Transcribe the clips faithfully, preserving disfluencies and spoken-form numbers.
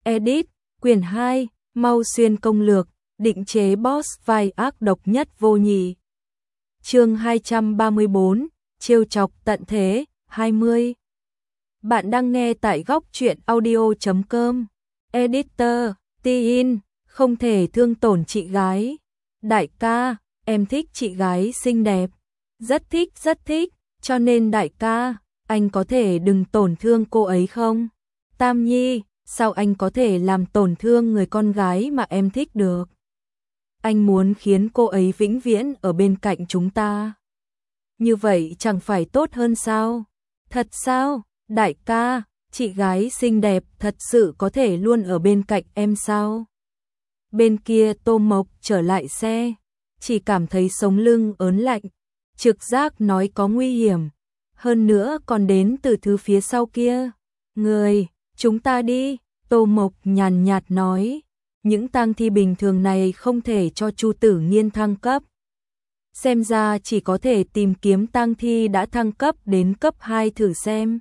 Edit, quyển hai, Mau Xuyên công lược, định chế boss vai ác độc nhất vô nhị. Chương hai trăm ba mươi bốn, trêu chọc tận thế, hai mươi. Bạn đang nghe tại góc truyện audio chấm com. Editor, Tin, không thể thương tổn chị gái. Đại ca, em thích chị gái xinh đẹp. Rất thích, rất thích, cho nên đại ca, anh có thể đừng tổn thương cô ấy không? Tam Nhi, sao anh có thể làm tổn thương người con gái mà em thích được? Anh muốn khiến cô ấy vĩnh viễn ở bên cạnh chúng ta. Như vậy chẳng phải tốt hơn sao? Thật sao? Đại ca, chị gái xinh đẹp thật sự có thể luôn ở bên cạnh em sao? Bên kia Tô Mộc trở lại xe, chỉ cảm thấy sống lưng ớn lạnh, trực giác nói có nguy hiểm, hơn nữa còn đến từ thứ phía sau kia. Người, chúng ta đi, Tô Mộc nhàn nhạt nói, những tang thi bình thường này không thể cho Chu Tử Nghiên thăng cấp. Xem ra chỉ có thể tìm kiếm tang thi đã thăng cấp đến cấp hai thử xem.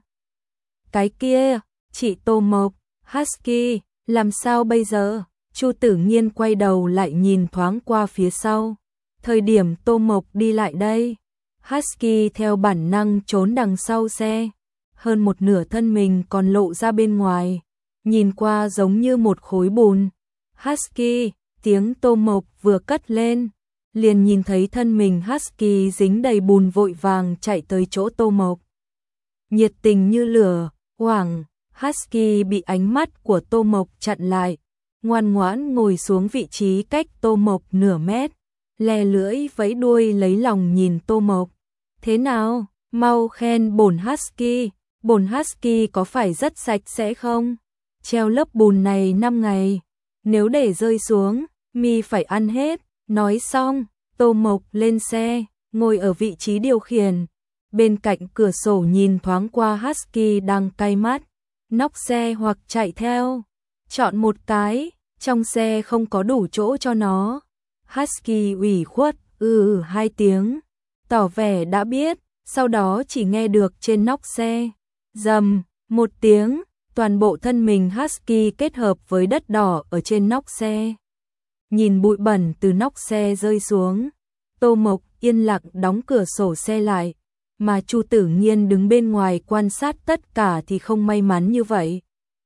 Cái kia, chị Tô Mộc, Husky, làm sao bây giờ? Chu Tử Nghiên quay đầu lại nhìn thoáng qua phía sau. Thời điểm Tô Mộc đi lại đây, Husky theo bản năng trốn đằng sau xe, hơn một nửa thân mình còn lộ ra bên ngoài, nhìn qua giống như một khối bùn. Husky, tiếng Tô Mộc vừa cất lên, liền nhìn thấy thân mình Husky dính đầy bùn vội vàng chạy tới chỗ Tô Mộc. Nhiệt tình như lửa, hoảng, Husky bị ánh mắt của Tô Mộc chặn lại, ngoan ngoãn ngồi xuống vị trí cách Tô Mộc nửa mét, lè lưỡi vẫy đuôi lấy lòng nhìn Tô Mộc. Thế nào, mau khen bổn Husky, bổn Husky có phải rất sạch sẽ không? Treo lớp bùn này năm ngày, nếu để rơi xuống, mi phải ăn hết. Nói xong, Tô Mộc lên xe, ngồi ở vị trí điều khiển, bên cạnh cửa sổ nhìn thoáng qua Husky đang cay mắt, nóc xe hoặc chạy theo. Chọn một cái, trong xe không có đủ chỗ cho nó. Husky ủy khuất, ừ ừ hai tiếng, tỏ vẻ đã biết, sau đó chỉ nghe được trên nóc xe. Rầm, một tiếng, toàn bộ thân mình Husky kết hợp với đất đỏ ở trên nóc xe. Nhìn bụi bẩn từ nóc xe rơi xuống, Tô Mộc yên lặng đóng cửa sổ xe lại, mà Chu Tử Nghiên đứng bên ngoài quan sát tất cả thì không may mắn như vậy.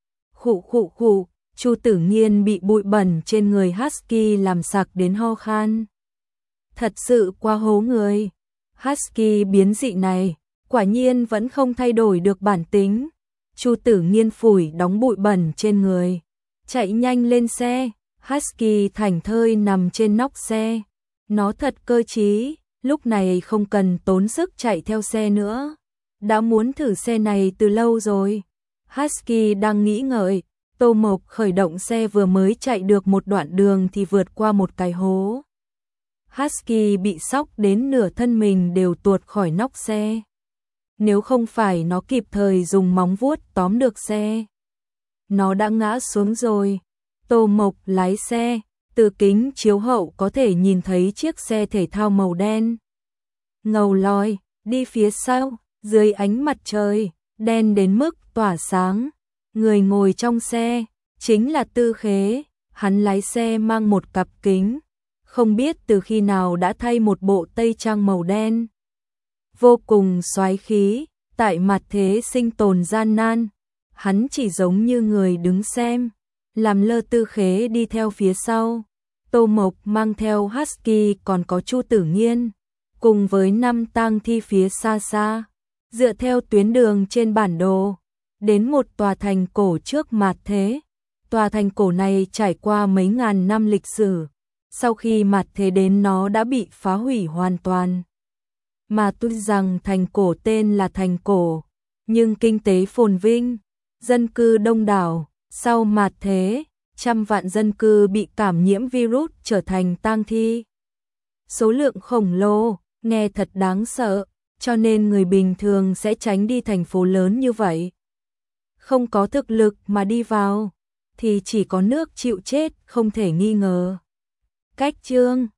Khụ khụ khụ, Chu Tử Nghiên bị bụi bẩn trên người Husky làm sặc đến ho khan. Thật sự quá hố người. Husky biến dị này, quả nhiên vẫn không thay đổi được bản tính. Chu Tử Nghiên phủi đóng bụi bẩn trên người, chạy nhanh lên xe. Husky thảnh thơi nằm trên nóc xe. Nó thật cơ trí, lúc này không cần tốn sức chạy theo xe nữa. Đã muốn thử xe này từ lâu rồi. Husky đang nghĩ ngợi, Tô Mộc khởi động xe vừa mới chạy được một đoạn đường thì vượt qua một cái hố. Husky bị sốc đến nửa thân mình đều tuột khỏi nóc xe. Nếu không phải nó kịp thời dùng móng vuốt tóm được xe, nó đã ngã xuống rồi. Tô Mộc lái xe, từ kính chiếu hậu có thể nhìn thấy chiếc xe thể thao màu đen ngầu lòi đi phía sau, dưới ánh mặt trời đen đến mức tỏa sáng. Người ngồi trong xe chính là Tư Khế, hắn lái xe mang một cặp kính, không biết từ khi nào đã thay một bộ tây trang màu đen. Vô cùng soái khí, tại mặt thế sinh tồn gian nan, hắn chỉ giống như người đứng xem, làm lơ Tư Khế đi theo phía sau. Tô Mộc mang theo Husky còn có Chu Tử Nghiên, cùng với năm tang thi phía xa xa, dựa theo tuyến đường trên bản đồ, đến một tòa thành cổ trước mặt thế. Tòa thành cổ này trải qua mấy ngàn năm lịch sử, sau khi mặt thế đến nó đã bị phá hủy hoàn toàn. Mà tuy rằng thành cổ tên là thành cổ, nhưng kinh tế phồn vinh, dân cư đông đảo. Sau mặt thế, trăm vạn dân cư bị cảm nhiễm virus trở thành tang thi. Số lượng khổng lồ, nghe thật đáng sợ, cho nên người bình thường sẽ tránh đi thành phố lớn như vậy. Không có thực lực mà đi vào, thì chỉ có nước chịu chết không thể nghi ngờ. Cách chương